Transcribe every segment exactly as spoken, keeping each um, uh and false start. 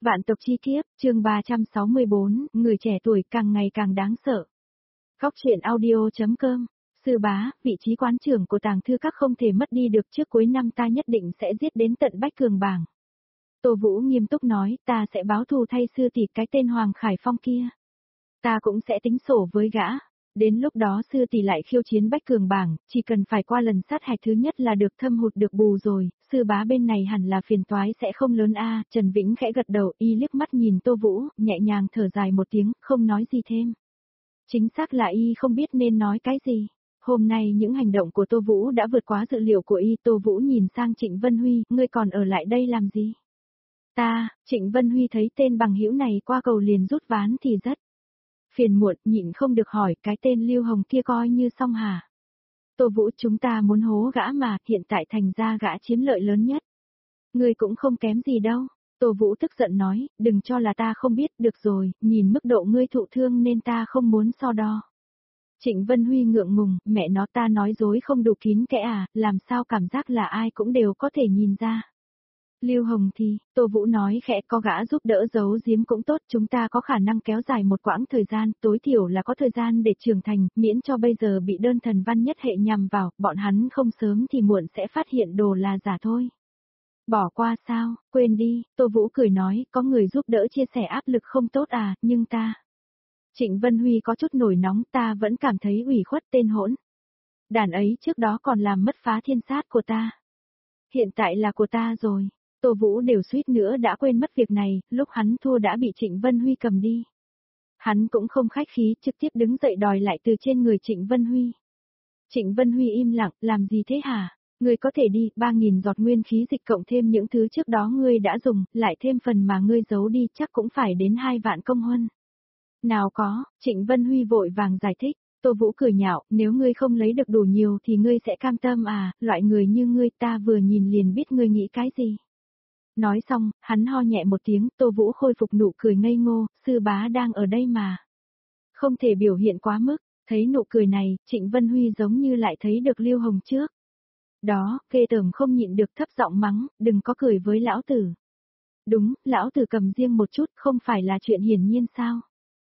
Vạn tộc chi kiếp, chương ba trăm sáu mươi bốn, người trẻ tuổi càng ngày càng đáng sợ. Góc truyện audio.com, sư bá, vị trí quán trưởng của tàng thư các không thể mất đi được, trước cuối năm ta nhất định sẽ giết đến tận Bách Cường Bảng. Tô Vũ nghiêm túc nói, ta sẽ báo thù thay sư tỷ cái tên Hoàng Khải Phong kia. Ta cũng sẽ tính sổ với gã. Đến lúc đó sư tỷ lại khiêu chiến Bách Cường Bảng, chỉ cần phải qua lần sát hạch thứ nhất là được thâm hụt được bù rồi, sư bá bên này hẳn là phiền toái sẽ không lớn a. Trần Vĩnh khẽ gật đầu, y liếc mắt nhìn Tô Vũ, nhẹ nhàng thở dài một tiếng, không nói gì thêm. Chính xác là y không biết nên nói cái gì. Hôm nay những hành động của Tô Vũ đã vượt quá dự liệu của y. Tô Vũ nhìn sang Trịnh Vân Huy, ngươi còn ở lại đây làm gì? Ta, Trịnh Vân Huy thấy tên bằng hữu này qua cầu liền rút ván thì rất phiền muộn, nhịn không được hỏi, cái tên Lưu Hồng kia coi như xong hả? Tô Vũ, chúng ta muốn hố gã mà, hiện tại thành ra gã chiếm lợi lớn nhất. Ngươi cũng không kém gì đâu. Tô Vũ tức giận nói, đừng cho là ta không biết, được rồi, nhìn mức độ ngươi thụ thương nên ta không muốn so đo. Trịnh Vân Huy ngượng ngùng, mẹ nó, ta nói dối không đủ kín kẽ à, làm sao cảm giác là ai cũng đều có thể nhìn ra. Lưu Hồng thì, Tô Vũ nói khẽ, có gã giúp đỡ giấu giếm cũng tốt, chúng ta có khả năng kéo dài một quãng thời gian, tối thiểu là có thời gian để trưởng thành, miễn cho bây giờ bị đơn thần văn nhất hệ nhằm vào, bọn hắn không sớm thì muộn sẽ phát hiện đồ là giả thôi. Bỏ qua sao, quên đi, Tô Vũ cười nói, có người giúp đỡ chia sẻ áp lực không tốt à, nhưng ta... Trịnh Vân Huy có chút nổi nóng, ta vẫn cảm thấy ủy khuất, tên hỗn. Đàn ấy trước đó còn làm mất phá thiên sát của ta. Hiện tại là của ta rồi. Tô Vũ đều suýt nữa đã quên mất việc này, lúc hắn thua đã bị Trịnh Vân Huy cầm đi. Hắn cũng không khách khí, trực tiếp đứng dậy đòi lại từ trên người Trịnh Vân Huy. Trịnh Vân Huy im lặng, làm gì thế hả? Ngươi có thể đi, ba nghìn giọt nguyên khí dịch cộng thêm những thứ trước đó ngươi đã dùng, lại thêm phần mà ngươi giấu đi chắc cũng phải đến hai vạn công huân. Nào có, Trịnh Vân Huy vội vàng giải thích. Tô Vũ cười nhạo, nếu ngươi không lấy được đủ nhiều thì ngươi sẽ cam tâm à, loại người như ngươi ta vừa nhìn liền biết ngươi nghĩ cái gì. Nói xong, hắn ho nhẹ một tiếng, Tô Vũ khôi phục nụ cười ngây ngô, sư bá đang ở đây mà. Không thể biểu hiện quá mức, thấy nụ cười này, Trịnh Vân Huy giống như lại thấy được Lưu Hồng trước. Đó, ghê tởm không nhịn được thấp giọng mắng, đừng có cười với lão tử. Đúng, lão tử cầm riêng một chút, không phải là chuyện hiển nhiên sao.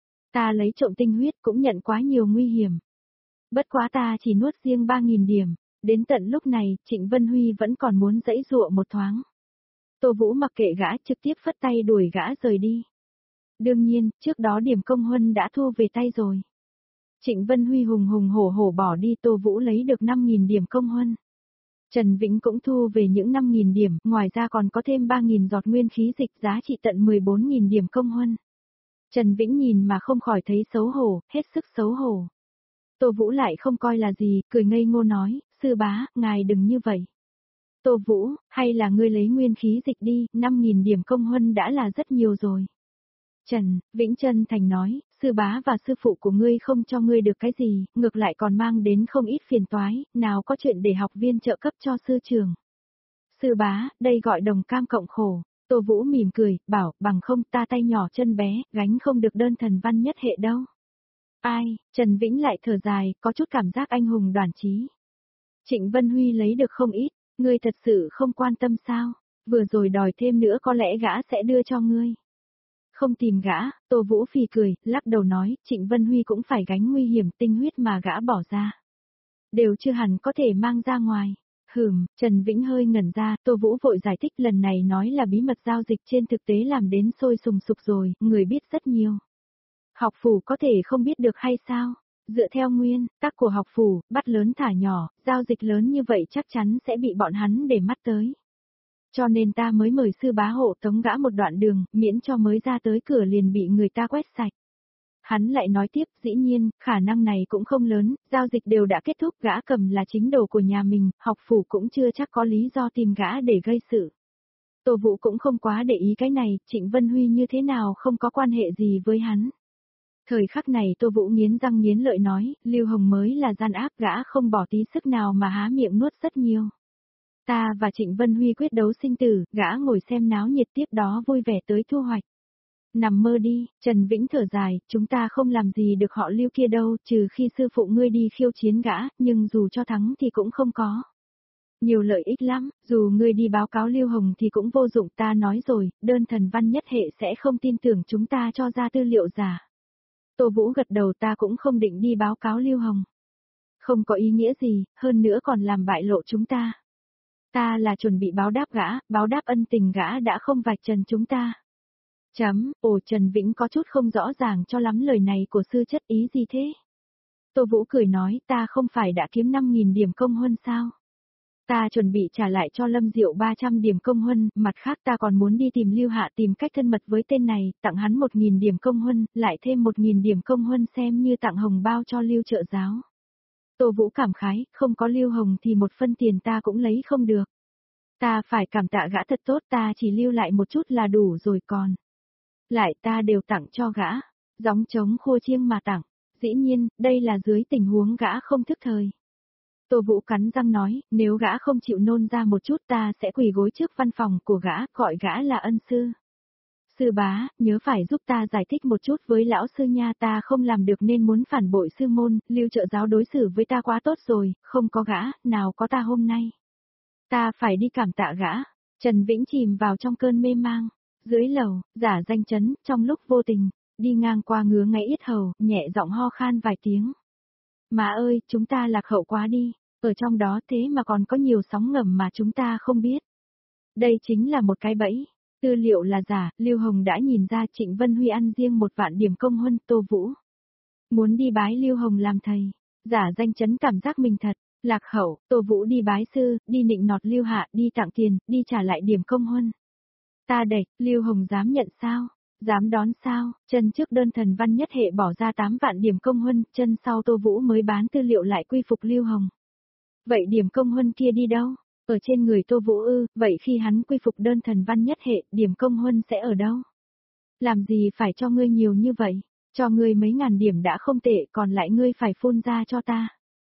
Ta lấy trộm tinh huyết cũng nhận quá nhiều nguy hiểm. Bất quá ta chỉ nuốt riêng ba nghìn điểm, đến tận lúc này, Trịnh Vân Huy vẫn còn muốn giãy giụa một thoáng. Tô Vũ mặc kệ gã, trực tiếp phất tay đuổi gã rời đi. Đương nhiên, trước đó điểm công huân đã thu về tay rồi. Trịnh Vân Huy hùng hùng hổ hổ bỏ đi, Tô Vũ lấy được năm nghìn điểm công huân. Trần Vĩnh cũng thu về những năm nghìn điểm, ngoài ra còn có thêm ba nghìn giọt nguyên khí dịch giá trị tận mười bốn nghìn điểm công huân. Trần Vĩnh nhìn mà không khỏi thấy xấu hổ, hết sức xấu hổ. Tô Vũ lại không coi là gì, cười ngây ngô nói, sư bá, ngài đừng như vậy. Tô Vũ, hay là ngươi lấy nguyên khí dịch đi, năm nghìn điểm công huân đã là rất nhiều rồi. Trần Vĩnh chân thành nói, sư bá và sư phụ của ngươi không cho ngươi được cái gì, ngược lại còn mang đến không ít phiền toái, nào có chuyện để học viên trợ cấp cho sư trường. Sư bá, đây gọi đồng cam cộng khổ. Tô Vũ mỉm cười, bảo, bằng không ta tay nhỏ chân bé, gánh không được đơn thần văn nhất hệ đâu. Ai, Trần Vĩnh lại thở dài, có chút cảm giác anh hùng đoàn chí. Trịnh Vân Huy lấy được không ít, ngươi thật sự không quan tâm sao, vừa rồi đòi thêm nữa có lẽ gã sẽ đưa cho ngươi. Không tìm gã, Tô Vũ phì cười, lắc đầu nói, Trịnh Vân Huy cũng phải gánh nguy hiểm tinh huyết mà gã bỏ ra. Đều chưa hẳn có thể mang ra ngoài. Hừm, Trần Vĩnh hơi ngẩn ra, Tô Vũ vội giải thích lần này nói là bí mật giao dịch trên thực tế làm đến sôi sùng sục rồi, người biết rất nhiều. Học phủ có thể không biết được hay sao? Dựa theo nguyên tắc của học phủ, bắt lớn thả nhỏ, giao dịch lớn như vậy chắc chắn sẽ bị bọn hắn để mắt tới. Cho nên ta mới mời sư bá hộ tống gã một đoạn đường, miễn cho mới ra tới cửa liền bị người ta quét sạch. Hắn lại nói tiếp, dĩ nhiên, khả năng này cũng không lớn, giao dịch đều đã kết thúc, gã cầm là chính đồ của nhà mình, học phủ cũng chưa chắc có lý do tìm gã để gây sự. Tô Vũ cũng không quá để ý cái này, Trịnh Vân Huy như thế nào không có quan hệ gì với hắn. Thời khắc này Tô Vũ nghiến răng nghiến lợi nói, Lưu Hồng mới là gian ác, gã không bỏ tí sức nào mà há miệng nuốt rất nhiều. Ta và Trịnh Vân Huy quyết đấu sinh tử, gã ngồi xem náo nhiệt tiếp đó vui vẻ tới thu hoạch. Nằm mơ đi, Trần Vĩnh thở dài, chúng ta không làm gì được họ Lưu kia đâu, trừ khi sư phụ ngươi đi khiêu chiến gã, nhưng dù cho thắng thì cũng không có. Nhiều lợi ích lắm, dù ngươi đi báo cáo Lưu Hồng thì cũng vô dụng, ta nói rồi, đơn thần văn nhất hệ sẽ không tin tưởng chúng ta cho ra tư liệu giả. Tô Vũ gật đầu, ta cũng không định đi báo cáo Lưu Hồng. Không có ý nghĩa gì, hơn nữa còn làm bại lộ chúng ta. Ta là chuẩn bị báo đáp gã, báo đáp ân tình gã đã không vạch trần chúng ta. Chấm, ồ Trần Vĩnh có chút không rõ ràng cho lắm lời này của sư chất, ý gì thế? Tô Vũ cười nói, ta không phải đã kiếm năm nghìn điểm công huân sao? Ta chuẩn bị trả lại cho Lâm Diệu ba trăm điểm công huân, mặt khác ta còn muốn đi tìm Lưu Hạ tìm cách thân mật với tên này, tặng hắn một nghìn điểm công huân, lại thêm một nghìn điểm công huân xem như tặng hồng bao cho Lưu trợ giáo. Tô Vũ cảm khái, không có Lưu Hồng thì một phân tiền ta cũng lấy không được. Ta phải cảm tạ gã thật tốt, ta chỉ lưu lại một chút là đủ rồi còn. Lại ta đều tặng cho gã, gióng trống khô chiêng mà tặng, dĩ nhiên, đây là dưới tình huống gã không thức thời. Tô Vũ cắn răng nói, nếu gã không chịu nôn ra một chút ta sẽ quỳ gối trước văn phòng của gã, gọi gã là ân sư. Sư bá, nhớ phải giúp ta giải thích một chút với lão sư nha, ta không làm được nên muốn phản bội sư môn, Lưu trợ giáo đối xử với ta quá tốt rồi, không có gã, nào có ta hôm nay. Ta phải đi cảm tạ gã. Trần Vĩnh chìm vào trong cơn mê mang. Dưới lầu, giả danh Trấn, trong lúc vô tình, đi ngang qua ngứa ngáy yết hầu, nhẹ giọng ho khan vài tiếng. Má ơi, chúng ta lạc hậu quá đi, ở trong đó thế mà còn có nhiều sóng ngầm mà chúng ta không biết. Đây chính là một cái bẫy. Tư liệu là giả, Lưu Hồng đã nhìn ra Trịnh Vân Huy ăn riêng một vạn điểm công huân. Tô Vũ muốn đi bái Lưu Hồng làm thầy. Giả danh Trấn cảm giác mình thật lạc hậu. Tô Vũ đi bái sư, đi nịnh nọt Lưu Hạ, đi tặng tiền, đi trả lại điểm công huân. Ta đẩy, Lưu Hồng dám nhận sao? Dám đón sao? Chân trước đơn thần văn nhất hệ bỏ ra tám vạn điểm công huân, chân sau Tô Vũ mới bán tư liệu lại quy phục Lưu Hồng. Vậy điểm công huân kia đi đâu? Ở trên người Tô Vũ ư? Vậy khi hắn quy phục đơn thần văn nhất hệ, điểm công huân sẽ ở đâu? Làm gì phải cho ngươi nhiều như vậy? Cho ngươi mấy ngàn điểm đã không tệ, còn lại ngươi phải phun ra cho ta.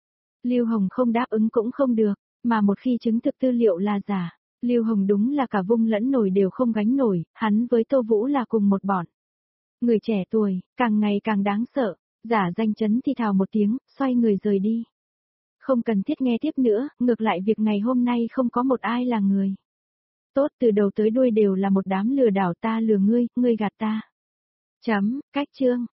Lưu Hồng không đáp ứng cũng không được, mà một khi chứng thực tư liệu là giả, Lưu Hồng đúng là cả vung lẫn nổi đều không gánh nổi, hắn với Tô Vũ là cùng một bọn. Người trẻ tuổi, càng ngày càng đáng sợ, giả danh Trấn thì thào một tiếng, xoay người rời đi. Không cần thiết nghe tiếp nữa, ngược lại việc ngày hôm nay không có một ai là người. Tốt, từ đầu tới đuôi đều là một đám lừa đảo, ta lừa ngươi, ngươi gạt ta. Chấm, cách chương.